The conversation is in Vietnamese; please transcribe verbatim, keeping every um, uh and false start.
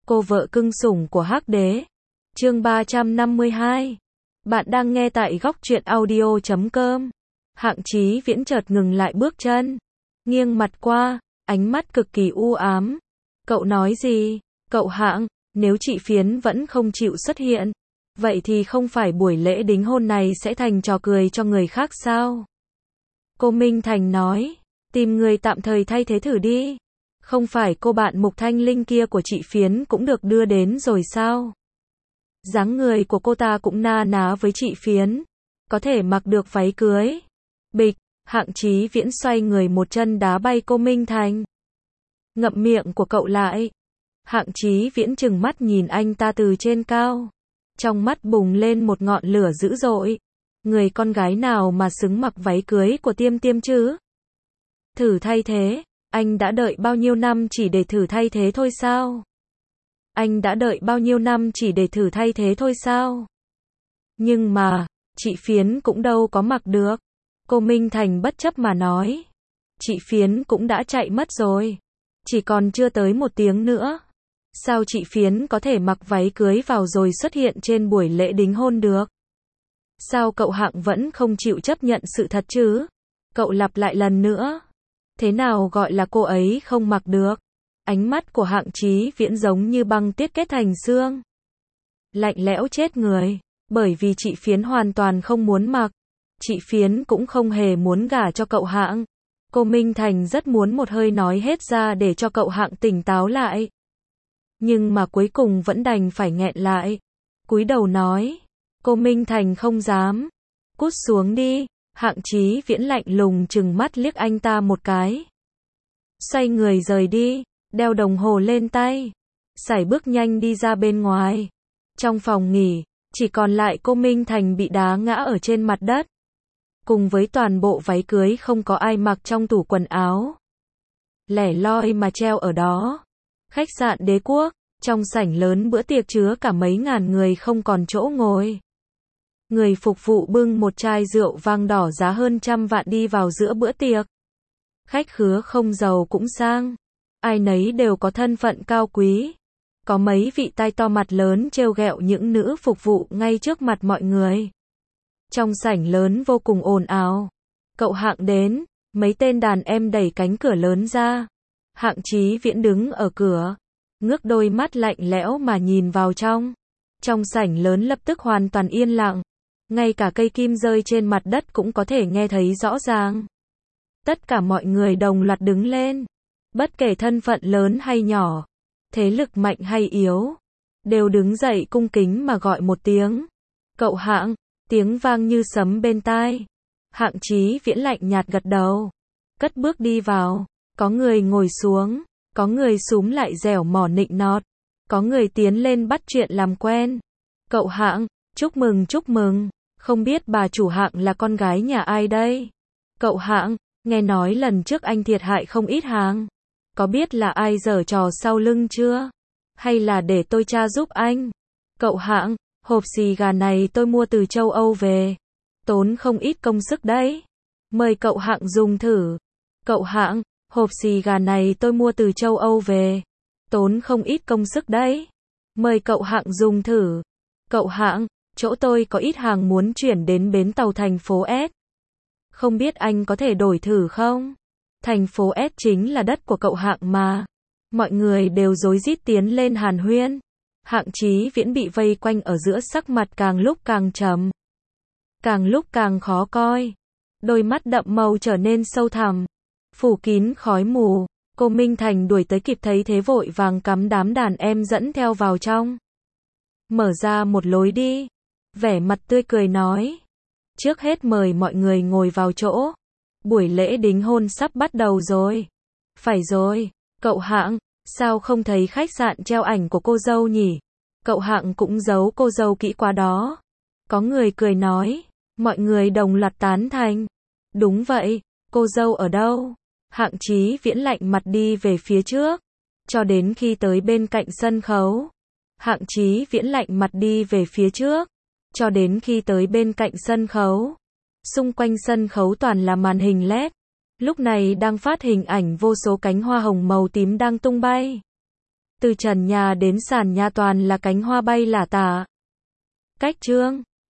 Cô vợ cưng sủng của Hắc Đế. Chương ba trăm năm mươi hai. Bạn đang nghe tại góc truyện audio chấm com. Hạng Chí Viễn chợt ngừng lại bước chân, nghiêng mặt qua, ánh mắt cực kỳ u ám. Cậu nói gì? Cậu Hạng, nếu chị Phiến vẫn không chịu xuất hiện, vậy thì không phải buổi lễ đính hôn này sẽ thành trò cười cho người khác sao? Cô Minh Thành nói, tìm người tạm thời thay thế thử đi. Không phải cô bạn Mục Thanh Linh kia của chị Phiến cũng được đưa đến rồi sao? Dáng người của cô ta cũng na ná với chị Phiến, có thể mặc được váy cưới. Bịch, Hạng Chí Viễn xoay người một chân đá bay cô Minh Thành. Ngậm miệng của cậu lại. Hạng Chí Viễn trừng mắt nhìn anh ta từ trên cao, trong mắt bùng lên một ngọn lửa dữ dội. Người con gái nào mà xứng mặc váy cưới của Tiêm Tiêm chứ? Thử thay thế, anh đã đợi bao nhiêu năm chỉ để thử thay thế thôi sao? Anh đã đợi bao nhiêu năm chỉ để thử thay thế thôi sao? Nhưng mà, chị Phiến cũng đâu có mặc được. Cô Minh Thành bất chấp mà nói. Chị Phiến cũng đã chạy mất rồi. Chỉ còn chưa tới một tiếng nữa. Sao chị Phiến có thể mặc váy cưới vào rồi xuất hiện trên buổi lễ đính hôn được? Sao cậu Hạng vẫn không chịu chấp nhận sự thật chứ? Cậu lặp lại lần nữa. Thế nào gọi là cô ấy không mặc được? Ánh mắt của Hạng Chí Viễn giống như băng tiết kết thành xương. Lạnh lẽo chết người. Bởi vì chị Phiến hoàn toàn không muốn mặc. Chị Phiến cũng không hề muốn gả cho cậu Hạng. Cô Minh Thành rất muốn một hơi nói hết ra để cho cậu Hạng tỉnh táo lại. Nhưng mà cuối cùng vẫn đành phải nghẹn lại. Cúi đầu nói. Cô Minh Thành không dám. Cút xuống đi. Hạng Chí Viễn lạnh lùng trừng mắt liếc anh ta một cái. Xoay người rời đi, đeo đồng hồ lên tay, sải bước nhanh đi ra bên ngoài. Trong phòng nghỉ, chỉ còn lại cô Minh Thành bị đá ngã ở trên mặt đất. Cùng với toàn bộ váy cưới không có ai mặc trong tủ quần áo. Lẻ loi mà treo ở đó. Khách sạn Đế Quốc, trong sảnh lớn bữa tiệc chứa cả mấy ngàn người không còn chỗ ngồi. Người phục vụ bưng một chai rượu vang đỏ giá hơn trăm vạn đi vào giữa bữa tiệc. Khách khứa không giàu cũng sang. Ai nấy đều có thân phận cao quý. Có mấy vị tai to mặt lớn trêu ghẹo những nữ phục vụ ngay trước mặt mọi người. Trong sảnh lớn vô cùng ồn ào. Cậu Hạng đến, mấy tên đàn em đẩy cánh cửa lớn ra. Hạng Chí Viễn đứng ở cửa, ngước đôi mắt lạnh lẽo mà nhìn vào trong. Trong sảnh lớn lập tức hoàn toàn yên lặng. Ngay cả cây kim rơi trên mặt đất cũng có thể nghe thấy rõ ràng. Tất cả mọi người đồng loạt đứng lên. Bất kể thân phận lớn hay nhỏ, thế lực mạnh hay yếu, đều đứng dậy cung kính mà gọi một tiếng. Cậu Hạng, tiếng vang như sấm bên tai. Hạng Chí Viễn lạnh nhạt gật đầu. Cất bước đi vào. Có người ngồi xuống, có người xúm lại dẻo mỏ nịnh nọt, có người tiến lên bắt chuyện làm quen. Cậu Hạng, chúc mừng chúc mừng. Không biết bà chủ Hạng là con gái nhà ai đây? Cậu Hạng, nghe nói lần trước anh thiệt hại không ít hàng. Có biết là ai giở trò sau lưng chưa? Hay là để tôi tra giúp anh? Cậu Hạng, hộp xì gà này tôi mua từ châu Âu về. Tốn không ít công sức đấy. Mời cậu Hạng dùng thử. Cậu Hạng, hộp xì gà này tôi mua từ châu Âu về. Tốn không ít công sức đấy. Mời cậu Hạng dùng thử. Cậu Hạng, chỗ tôi có ít hàng muốn chuyển đến bến tàu thành phố S. Không biết anh có thể đổi thử không? Thành phố S chính là đất của cậu Hạng mà. Mọi người đều rối rít tiến lên hàn huyên. Hạng Chí Viễn bị vây quanh ở giữa, sắc mặt càng lúc càng trầm, càng lúc càng khó coi. Đôi mắt đậm màu trở nên sâu thẳm, phủ kín khói mù. Cô Minh Thành đuổi tới kịp thấy thế vội vàng cắm đám đàn em dẫn theo vào trong. Mở ra một lối đi. Vẻ mặt tươi cười nói. Trước hết mời mọi người ngồi vào chỗ. Buổi lễ đính hôn sắp bắt đầu rồi. Phải rồi, cậu Hạng, sao không thấy khách sạn treo ảnh của cô dâu nhỉ? Cậu Hạng cũng giấu cô dâu kỹ quá đó. Có người cười nói. Mọi người đồng loạt tán thành. Đúng vậy, cô dâu ở đâu? Hạng Chí Viễn lạnh mặt đi về phía trước. Cho đến khi tới bên cạnh sân khấu. Hạng Chí Viễn lạnh mặt đi về phía trước. Cho đến khi tới bên cạnh sân khấu. Xung quanh sân khấu toàn là màn hình led. Lúc này đang phát hình ảnh vô số cánh hoa hồng màu tím đang tung bay. Từ trần nhà đến sàn nhà toàn là cánh hoa bay lả tả. Cách chương